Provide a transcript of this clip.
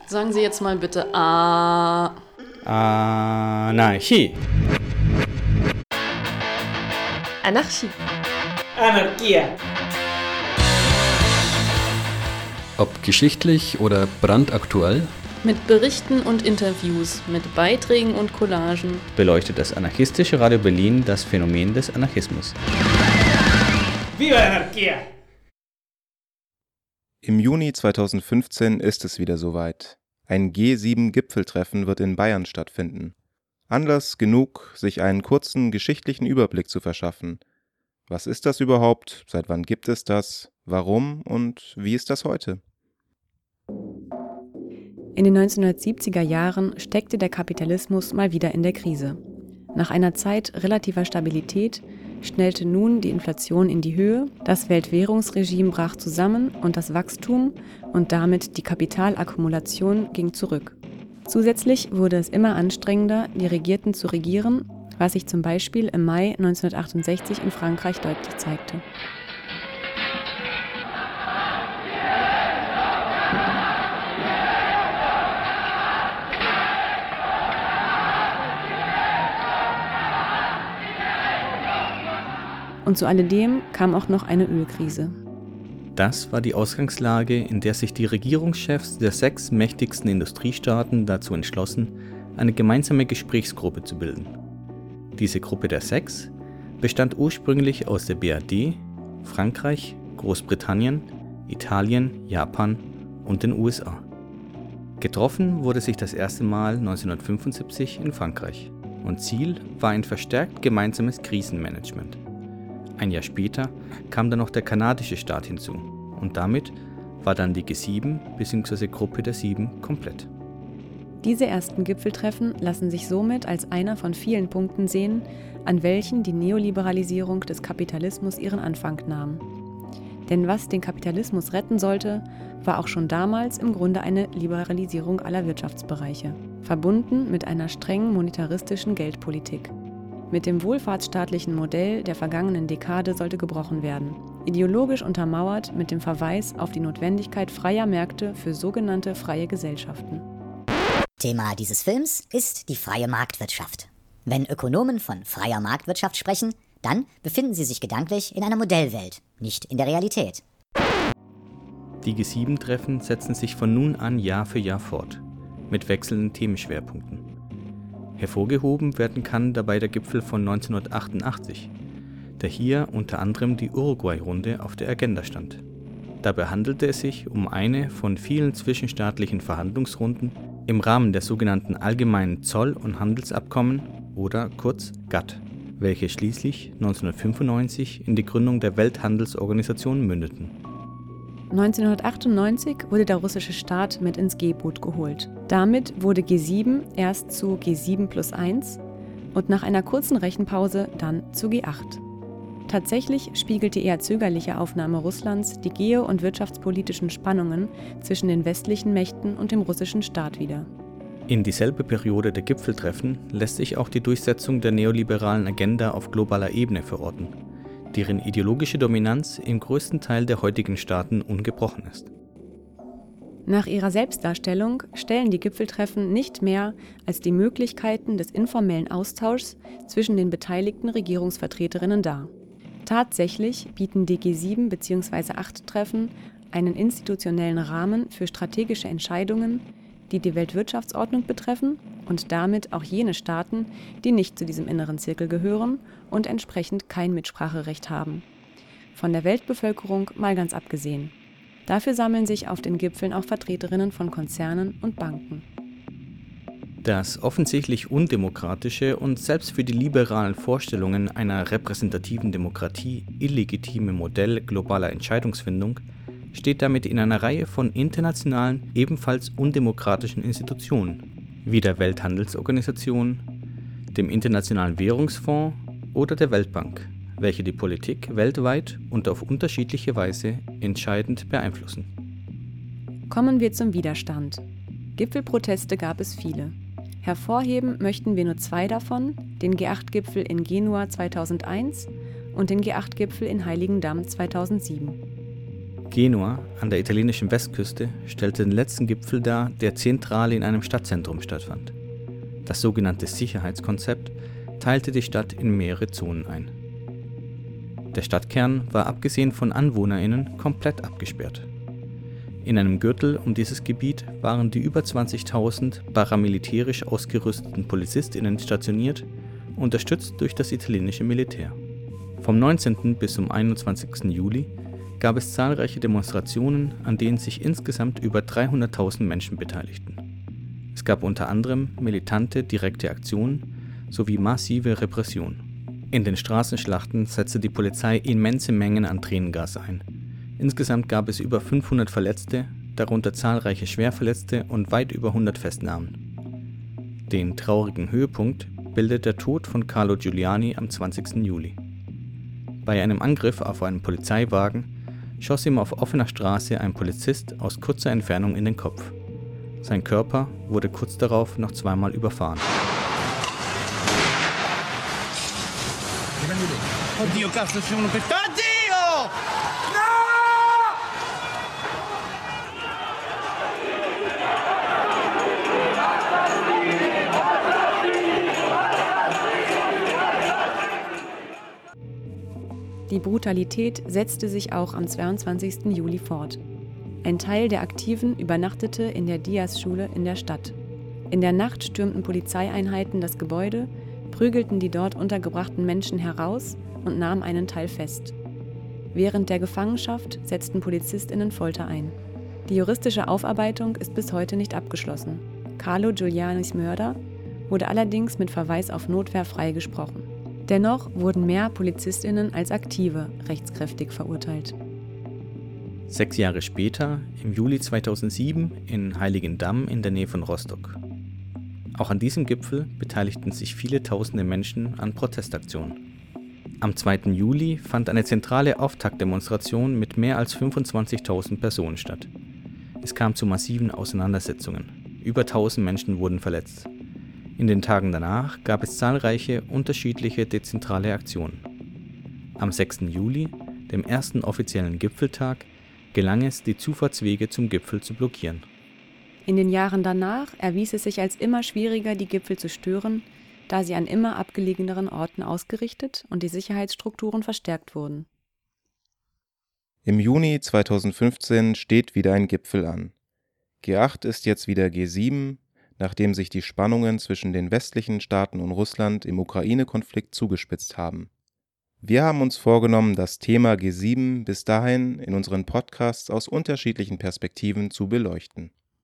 Sagen Sie jetzt mal bitte A. Anarchie. Anarchie. Anarchia. Ob geschichtlich oder brandaktuell, Mit Berichten und Interviews, mit Beiträgen und Collagen beleuchtet das anarchistische Radio Berlin das Phänomen des Anarchismus. Viva Anarchia! Im Juni 2015 ist es wieder soweit. Ein G7-Gipfeltreffen wird in Bayern stattfinden. Anlass genug, sich einen kurzen geschichtlichen Überblick zu verschaffen. Was ist das überhaupt? Seit wann gibt es das? Warum und wie ist das heute? In den 1970er Jahren steckte der Kapitalismus mal wieder in der Krise. Nach einer Zeit relativer Stabilität schnellte nun die Inflation in die Höhe, das Weltwährungsregime brach zusammen und das Wachstum und damit die Kapitalakkumulation ging zurück. Zusätzlich wurde es immer anstrengender, die Regierten zu regieren, was sich zum Beispiel im Mai 1968 in Frankreich deutlich zeigte. Und zu alledem kam auch noch eine Ölkrise. Das war die Ausgangslage, in der sich die Regierungschefs der 6 mächtigsten Industriestaaten dazu entschlossen, eine gemeinsame Gesprächsgruppe zu bilden. Diese Gruppe der 6 bestand ursprünglich aus der BRD, Frankreich, Großbritannien, Italien, Japan und den USA. Getroffen wurde sich das erste Mal 1975 in Frankreich und Ziel war ein verstärkt gemeinsames Krisenmanagement. Ein Jahr später kam dann noch der kanadische Staat hinzu und damit war dann die G7 bzw. Gruppe der 7 komplett. Diese ersten Gipfeltreffen lassen sich somit als einer von vielen Punkten sehen, an welchen die Neoliberalisierung des Kapitalismus ihren Anfang nahm. Denn was den Kapitalismus retten sollte, war auch schon damals im Grunde eine Liberalisierung aller Wirtschaftsbereiche, verbunden mit einer strengen monetaristischen Geldpolitik. Mit dem wohlfahrtsstaatlichen Modell der vergangenen Dekade sollte gebrochen werden, ideologisch untermauert mit dem Verweis auf die Notwendigkeit freier Märkte für sogenannte freie Gesellschaften. Thema dieses Films ist die freie Marktwirtschaft. Wenn Ökonomen von freier Marktwirtschaft sprechen, dann befinden sie sich gedanklich in einer Modellwelt, nicht in der Realität. Die G7-Treffen setzen sich von nun an Jahr für Jahr fort, mit wechselnden Themenschwerpunkten. Hervorgehoben werden kann dabei der Gipfel von 1988, der hier unter anderem die Uruguay-Runde auf der Agenda stand. Dabei handelte es sich um eine von vielen zwischenstaatlichen Verhandlungsrunden im Rahmen der sogenannten Allgemeinen Zoll- und Handelsabkommen oder kurz GATT, welche schließlich 1995 in die Gründung der Welthandelsorganisation mündeten. 1998 wurde der russische Staat mit ins G-Boot geholt. Damit wurde G7 erst zu G7+1 und nach einer kurzen Rechenpause dann zu G8. Tatsächlich spiegelt die eher zögerliche Aufnahme Russlands die geo- und wirtschaftspolitischen Spannungen zwischen den westlichen Mächten und dem russischen Staat wider. In dieselbe Periode der Gipfeltreffen lässt sich auch die Durchsetzung der neoliberalen Agenda auf globaler Ebene verorten, deren ideologische Dominanz im größten Teil der heutigen Staaten ungebrochen ist. Nach ihrer Selbstdarstellung stellen die Gipfeltreffen nicht mehr als die Möglichkeiten des informellen Austauschs zwischen den beteiligten Regierungsvertreterinnen dar. Tatsächlich bieten die G7 bzw. 8-Treffen einen institutionellen Rahmen für strategische Entscheidungen, die die Weltwirtschaftsordnung betreffen und damit auch jene Staaten, die nicht zu diesem inneren Zirkel gehören und entsprechend kein Mitspracherecht haben. Von der Weltbevölkerung mal ganz abgesehen. Dafür sammeln sich auf den Gipfeln auch Vertreterinnen von Konzernen und Banken. Das offensichtlich undemokratische und selbst für die liberalen Vorstellungen einer repräsentativen Demokratie illegitime Modell globaler Entscheidungsfindung steht damit in einer Reihe von internationalen, ebenfalls undemokratischen Institutionen, wie der Welthandelsorganisation, dem Internationalen Währungsfonds oder der Weltbank, welche die Politik weltweit und auf unterschiedliche Weise entscheidend beeinflussen. Kommen wir zum Widerstand. Gipfelproteste gab es viele. Hervorheben möchten wir nur 2 davon, den G8-Gipfel in Genua 2001 und den G8-Gipfel in Heiligendamm 2007. Genua an der italienischen Westküste stellte den letzten Gipfel dar, der zentral in einem Stadtzentrum stattfand. Das sogenannte Sicherheitskonzept teilte die Stadt in mehrere Zonen ein. Der Stadtkern war abgesehen von AnwohnerInnen komplett abgesperrt. In einem Gürtel um dieses Gebiet waren die über 20.000 paramilitärisch ausgerüsteten PolizistInnen stationiert, unterstützt durch das italienische Militär. Vom 19. bis zum 21. Juli gab es zahlreiche Demonstrationen, an denen sich insgesamt über 300.000 Menschen beteiligten. Es gab unter anderem militante direkte Aktionen sowie massive Repression. In den Straßenschlachten setzte die Polizei immense Mengen an Tränengas ein. Insgesamt gab es über 500 Verletzte, darunter zahlreiche Schwerverletzte und weit über 100 Festnahmen. Den traurigen Höhepunkt bildet der Tod von Carlo Giuliani am 20. Juli. Bei einem Angriff auf einen Polizeiwagen schoss ihm auf offener Straße ein Polizist aus kurzer Entfernung in den Kopf. Sein Körper wurde kurz darauf noch zweimal überfahren. Oddio, cazzo, c'è uno per... Oddio! Die Brutalität setzte sich auch am 22. Juli fort. Ein Teil der Aktiven übernachtete in der Diaz-Schule in der Stadt. In der Nacht stürmten Polizeieinheiten das Gebäude, prügelten die dort untergebrachten Menschen heraus und nahmen einen Teil fest. Während der Gefangenschaft setzten PolizistInnen Folter ein. Die juristische Aufarbeitung ist bis heute nicht abgeschlossen. Carlo Giulianis Mörder wurde allerdings mit Verweis auf Notwehr freigesprochen. Dennoch wurden mehr PolizistInnen als Aktive rechtskräftig verurteilt. 6 Jahre später, im Juli 2007, in Heiligendamm in der Nähe von Rostock. Auch an diesem Gipfel beteiligten sich viele tausende Menschen an Protestaktionen. Am 2. Juli fand eine zentrale Auftaktdemonstration mit mehr als 25.000 Personen statt. Es kam zu massiven Auseinandersetzungen. Über 1.000 Menschen wurden verletzt. In den Tagen danach gab es zahlreiche unterschiedliche dezentrale Aktionen. Am 6. Juli, dem ersten offiziellen Gipfeltag, gelang es, die Zufahrtswege zum Gipfel zu blockieren. In den Jahren danach erwies es sich als immer schwieriger, die Gipfel zu stören, da sie an immer abgelegeneren Orten ausgerichtet und die Sicherheitsstrukturen verstärkt wurden. Im Juni 2015 steht wieder ein Gipfel an. G8 ist jetzt wieder G7, nachdem sich die Spannungen zwischen den westlichen Staaten und Russland im Ukraine-Konflikt zugespitzt haben. Wir haben uns vorgenommen, das Thema G7 bis dahin in unseren Podcasts aus unterschiedlichen Perspektiven zu beleuchten.